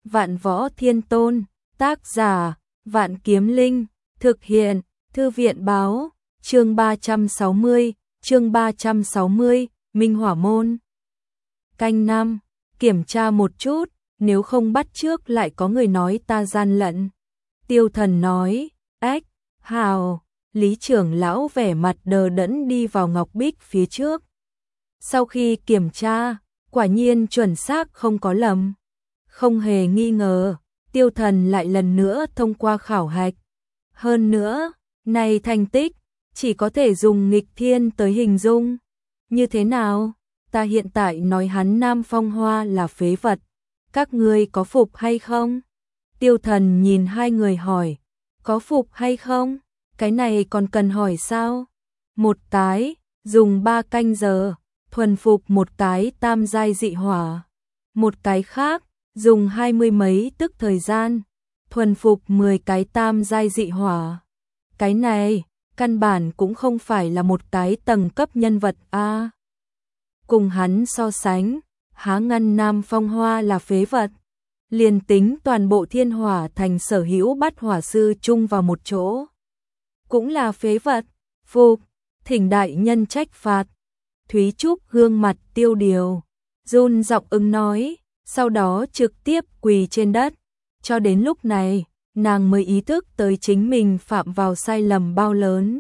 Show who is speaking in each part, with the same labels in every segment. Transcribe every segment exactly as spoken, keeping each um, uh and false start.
Speaker 1: Vạn Võ Thiên Tôn, tác giả, Vạn Kiếm Linh, thực hiện, Thư viện báo, chương ba trăm sáu mươi, chương ba trăm sáu mươi, Minh Hỏa Môn. Canh năm, kiểm tra một chút, nếu không bắt trước lại có người nói ta gian lận. Tiêu Thần nói, ách, hào, Lý trưởng lão vẻ mặt đờ đẫn đi vào ngọc bích phía trước. Sau khi kiểm tra, quả nhiên chuẩn xác không có lầm. Không hề nghi ngờ, Tiêu Thần lại lần nữa thông qua khảo hạch. Hơn nữa, này thành tích, chỉ có thể dùng nghịch thiên tới hình dung. Như thế nào? Ta hiện tại nói hắn Nam Phong Hoa là phế vật. Các ngươi có phục hay không? Tiêu Thần nhìn hai người hỏi, có phục hay không? Cái này còn cần hỏi sao? Một cái, dùng ba canh giờ, thuần phục một cái tam giai dị hỏa. Một cái khác, dùng hai mươi mấy tức thời gian, thuần phục mười cái tam giai dị hỏa. Cái này, căn bản cũng không phải là một cái tầng cấp nhân vật a. Cùng hắn so sánh, há ngăn Nam Phong Hoa là phế vật. Liền tính toàn bộ Thiên Hỏa thành sở hữu Bát Hỏa sư chung vào một chỗ, cũng là phế vật. Phục, thỉnh đại nhân trách phạt. Thúy Trúc gương mặt tiêu điều, run giọng ứng nói, sau đó trực tiếp quỳ trên đất. Cho đến lúc này, nàng mới ý thức tới chính mình phạm vào sai lầm bao lớn.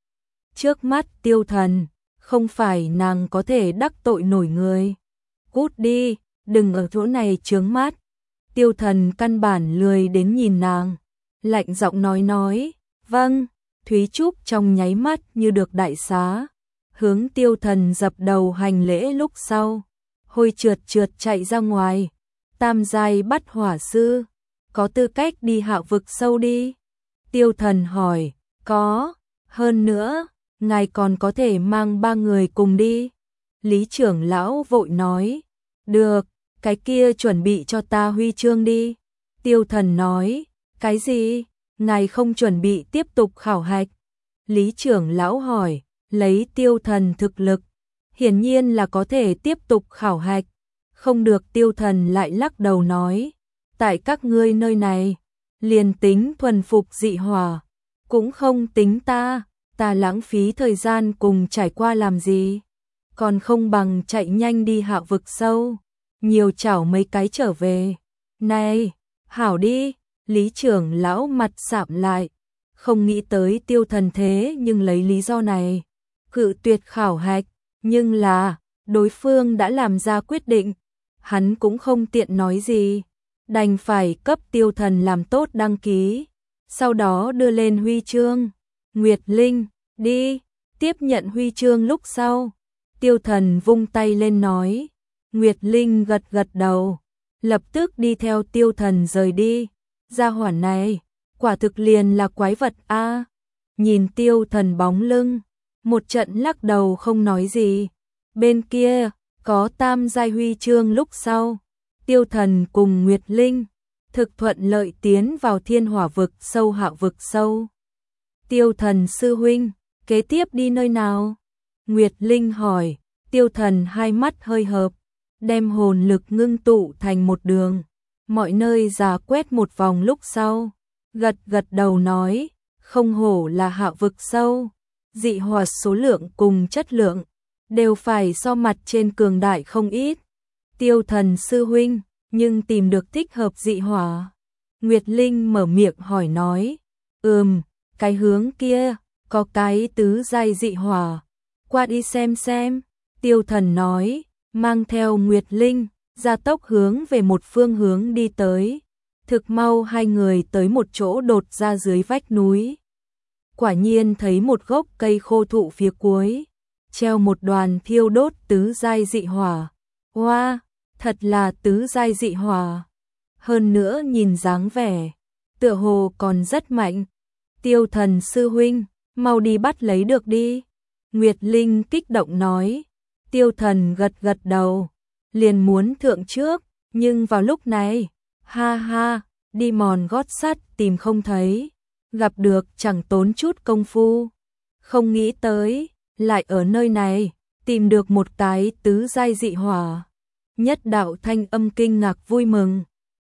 Speaker 1: Trước mắt Tiêu Thần, không phải nàng có thể đắc tội nổi người. Cút đi, đừng ở chỗ này chướng mắt. Tiêu Thần căn bản lười đến nhìn nàng, lạnh giọng nói nói, vâng. Thúy Trúc trong nháy mắt như được đại xá, hướng Tiêu Thần dập đầu hành lễ, lúc sau hôi trượt trượt chạy ra ngoài. Tam giai Bát Hỏa sư, có tư cách đi hạ vực sâu đi? Tiêu Thần hỏi, có, hơn nữa, ngài còn có thể mang ba người cùng đi. Lý trưởng lão vội nói, được, cái kia chuẩn bị cho ta huy chương đi. Tiêu Thần nói, cái gì? Ngài không chuẩn bị tiếp tục khảo hạch? Lý trưởng lão hỏi, lấy Tiêu Thần thực lực, hiển nhiên là có thể tiếp tục khảo hạch. Không được. Tiêu Thần lại lắc đầu nói, tại các ngươi nơi này, liền tính thuần phục dị hỏa, cũng không tính ta, ta lãng phí thời gian cùng trải qua làm gì, còn không bằng chạy nhanh đi hạ vực sâu, nhiều chảo mấy cái trở về. Này, hảo đi. Lý trưởng lão mặt sạm lại, không nghĩ tới Tiêu Thần thế nhưng lấy lý do này cự tuyệt khảo hạch, nhưng là đối phương đã làm ra quyết định, hắn cũng không tiện nói gì, đành phải cấp Tiêu Thần làm tốt đăng ký, sau đó đưa lên huy chương. Nguyệt Linh, đi. Tiếp nhận huy chương lúc sau, Tiêu Thần vung tay lên nói. Nguyệt Linh gật gật đầu, lập tức đi theo Tiêu Thần rời đi. Gia hỏa này, quả thực liền là quái vật a. Nhìn Tiêu Thần bóng lưng, một trận lắc đầu không nói gì. Bên kia, có tam giai huy chương lúc sau, Tiêu Thần cùng Nguyệt Linh thực thuận lợi tiến vào Thiên Hỏa vực sâu hạ vực sâu. Tiêu Thần sư huynh, kế tiếp đi nơi nào? Nguyệt Linh hỏi. Tiêu Thần hai mắt hơi hợp, đem hồn lực ngưng tụ thành một đường, mọi nơi dò quét một vòng lúc sau, gật gật đầu nói, không hổ là hạ vực sâu, dị hỏa số lượng cùng chất lượng đều phải so mặt trên cường đại không ít. Tiêu Thần sư huynh, nhưng tìm được thích hợp dị hỏa? Nguyệt Linh mở miệng hỏi nói, ừm, cái hướng kia, có cái tứ giai dị hỏa, qua đi xem xem. Tiêu Thần nói, mang theo Nguyệt Linh, gia tốc hướng về một phương hướng đi tới. Thực mau hai người tới một chỗ đột ra dưới vách núi. Quả nhiên thấy một gốc cây khô thụ phía cuối, treo một đoàn thiêu đốt tứ giai dị hỏa. Hoa, wow, thật là tứ giai dị hỏa. Hơn nữa nhìn dáng vẻ, tựa hồ còn rất mạnh. Tiêu Thần sư huynh, mau đi bắt lấy được đi. Nguyệt Linh kích động nói. Tiêu Thần gật gật đầu, liền muốn thượng trước, nhưng vào lúc này, ha ha, đi mòn gót sắt tìm không thấy, gặp được chẳng tốn chút công phu. Không nghĩ tới, lại ở nơi này, tìm được một cái tứ giai dị hỏa. Nhất đạo thanh âm kinh ngạc vui mừng.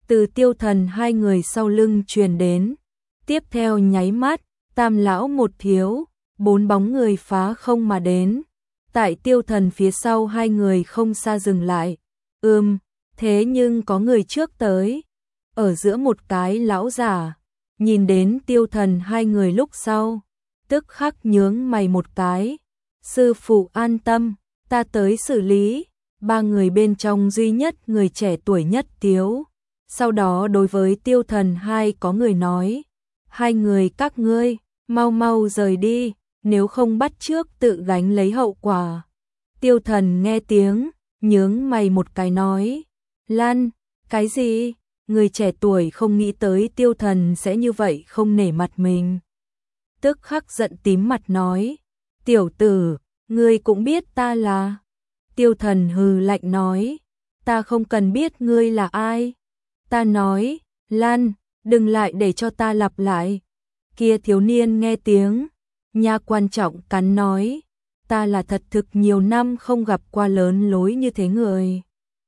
Speaker 1: từ Tiêu Thần hai người sau lưng truyền đến. Tiếp theo nháy mắt, tam lão một thiếu, bốn bóng người phá không mà đến. Tại Tiêu Thần phía sau hai người không xa dừng lại. Ừm, thế nhưng có người trước tới. Ở giữa một cái lão giả, nhìn đến Tiêu Thần hai người lúc sau, tức khắc nhướng mày một cái. Sư phụ an tâm, ta tới xử lý. Ba người bên trong duy nhất người trẻ tuổi nhất tiếu. Sau đó đối với Tiêu Thần hai có người nói, hai người các ngươi, mau mau rời đi, nếu không bắt trước tự gánh lấy hậu quả. Tiêu Thần nghe tiếng, nhướng mày một cái nói, Lan, cái gì? Người trẻ tuổi không nghĩ tới Tiêu Thần sẽ như vậy không nể mặt mình. Tức khắc giận tím mặt nói, tiểu tử, ngươi cũng biết ta là... Tiêu Thần hừ lạnh nói, ta không cần biết ngươi là ai. Ta nói, Lan, đừng lại để cho ta lặp lại. Kia thiếu niên nghe tiếng, nha quan trọng cắn nói, ta là thật thực nhiều năm không gặp qua lớn lối như thế người.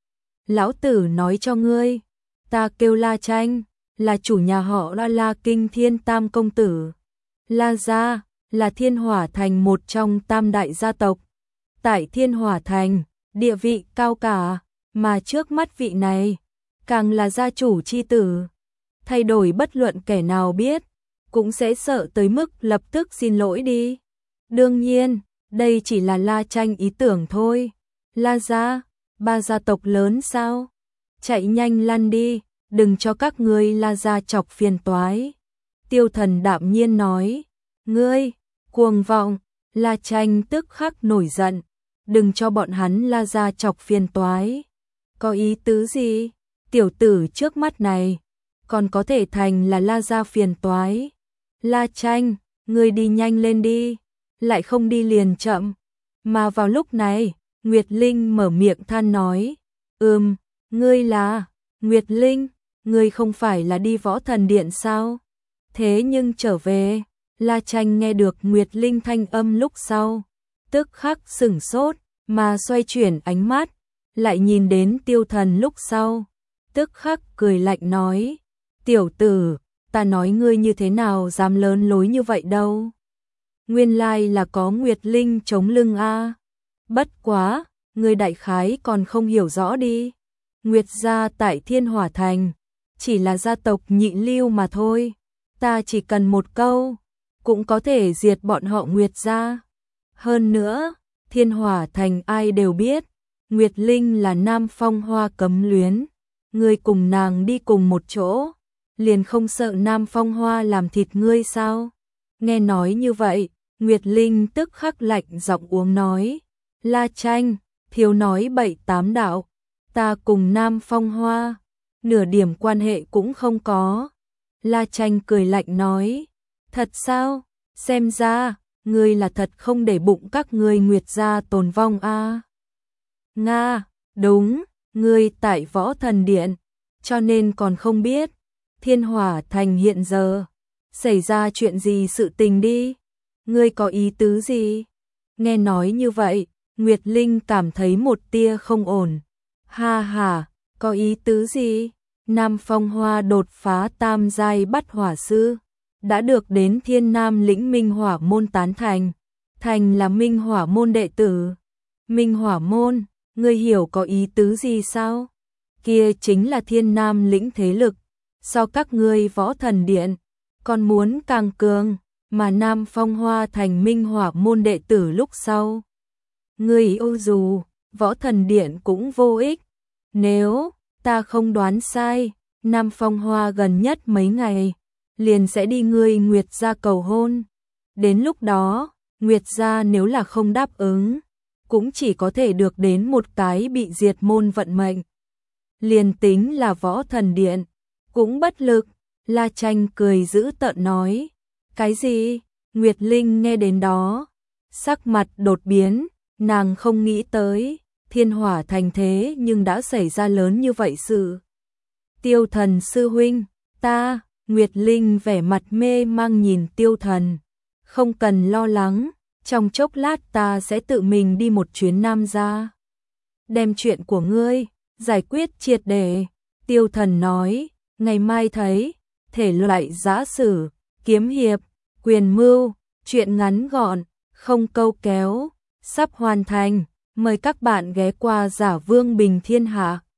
Speaker 1: Lão tử nói cho ngươi, ta kêu La Tranh, là chủ nhà họ La La Kinh Thiên Tam Công Tử. La Gia, là Thiên Hỏa Thành một trong tam đại gia tộc. Tại Thiên Hỏa Thành, địa vị cao cả, mà trước mắt vị này, càng là gia chủ chi tử. Thay đổi bất luận kẻ nào biết, cũng sẽ sợ tới mức lập tức xin lỗi đi. Đương nhiên, đây chỉ là La Tranh ý tưởng thôi. La Gia, ba gia tộc lớn sao? Chạy nhanh lăn đi, đừng cho các ngươi La Gia chọc phiền toái. Tiêu Thần đạm nhiên nói, ngươi, cuồng vọng. La Tranh tức khắc nổi giận, đừng cho bọn hắn La Gia chọc phiền toái. Có ý tứ gì? Tiểu tử trước mắt này, còn có thể thành là La Gia phiền toái. La Tranh, ngươi đi nhanh lên đi, lại không đi liền chậm. Mà vào lúc này, Nguyệt Linh mở miệng than nói, ừm, ngươi là, Nguyệt Linh, ngươi không phải là đi Võ Thần Điện sao? Thế nhưng trở về, La Tranh nghe được Nguyệt Linh thanh âm lúc sau, tức khắc sửng sốt, mà xoay chuyển ánh mắt, lại nhìn đến Tiêu Thần lúc sau, tức khắc cười lạnh nói, tiểu tử, ta nói ngươi như thế nào dám lớn lối như vậy đâu. Nguyên lai là có Nguyệt Linh chống lưng a. Bất quá, ngươi đại khái còn không hiểu rõ đi. Nguyệt gia tại Thiên Hỏa Thành, chỉ là gia tộc nhị lưu mà thôi. Ta chỉ cần một câu, cũng có thể diệt bọn họ Nguyệt gia. Hơn nữa, Thiên Hỏa Thành ai đều biết, Nguyệt Linh là Nam Phong Hoa cấm luyến. Ngươi cùng nàng đi cùng một chỗ, liền không sợ Nam Phong Hoa làm thịt ngươi sao? Nghe nói như vậy, Nguyệt Linh tức khắc lạnh giọng uống nói, La Tranh, thiếu nói bậy tám đạo, ta cùng Nam Phong Hoa, nửa điểm quan hệ cũng không có. La Tranh cười lạnh nói, thật sao? Xem ra, ngươi là thật không để bụng các ngươi Nguyệt gia tồn vong a. À? Nga, đúng, ngươi tại Võ Thần Điện, cho nên còn không biết, Thiên Hỏa Thành hiện giờ, xảy ra chuyện gì sự tình đi, ngươi có ý tứ gì? Nghe nói như vậy, Nguyệt Linh cảm thấy một tia không ổn. Ha ha, có ý tứ gì? Nam Phong Hoa đột phá tam giai bắt hỏa sư, đã được đến Thiên Nam lĩnh Minh Hỏa môn tán thành, thành là Minh Hỏa môn đệ tử. Minh Hỏa môn, ngươi hiểu có ý tứ gì sao? Kia chính là Thiên Nam lĩnh thế lực, so các ngươi Võ Thần Điện, còn muốn càng cường, mà Nam Phong Hoa thành Minh Hỏa môn đệ tử lúc sau. Ngươi ô dù, Võ Thần Điện cũng vô ích. Nếu ta không đoán sai, Nam Phong Hoa gần nhất mấy ngày, liền sẽ đi ngươi Nguyệt gia cầu hôn. Đến lúc đó, Nguyệt gia nếu là không đáp ứng, cũng chỉ có thể được đến một cái bị diệt môn vận mệnh. Liền tính là Võ Thần Điện, cũng bất lực. La Tranh cười giữ tợn nói, cái gì? Nguyệt Linh nghe đến đó, sắc mặt đột biến, nàng không nghĩ tới, Thiên Hỏa Thành thế nhưng đã xảy ra lớn như vậy sự. Tiêu Thần sư huynh, ta, Nguyệt Linh vẻ mặt mê mang nhìn Tiêu Thần, không cần lo lắng, trong chốc lát ta sẽ tự mình đi một chuyến Nam gia, đem chuyện của ngươi giải quyết triệt để. Tiêu Thần nói, ngày mai thấy, thể loại giã sử, kiếm hiệp, quyền mưu, truyện ngắn gọn, không câu kéo, sắp hoàn thành, mời các bạn ghé qua Giả Vương Bình Thiên Hạ.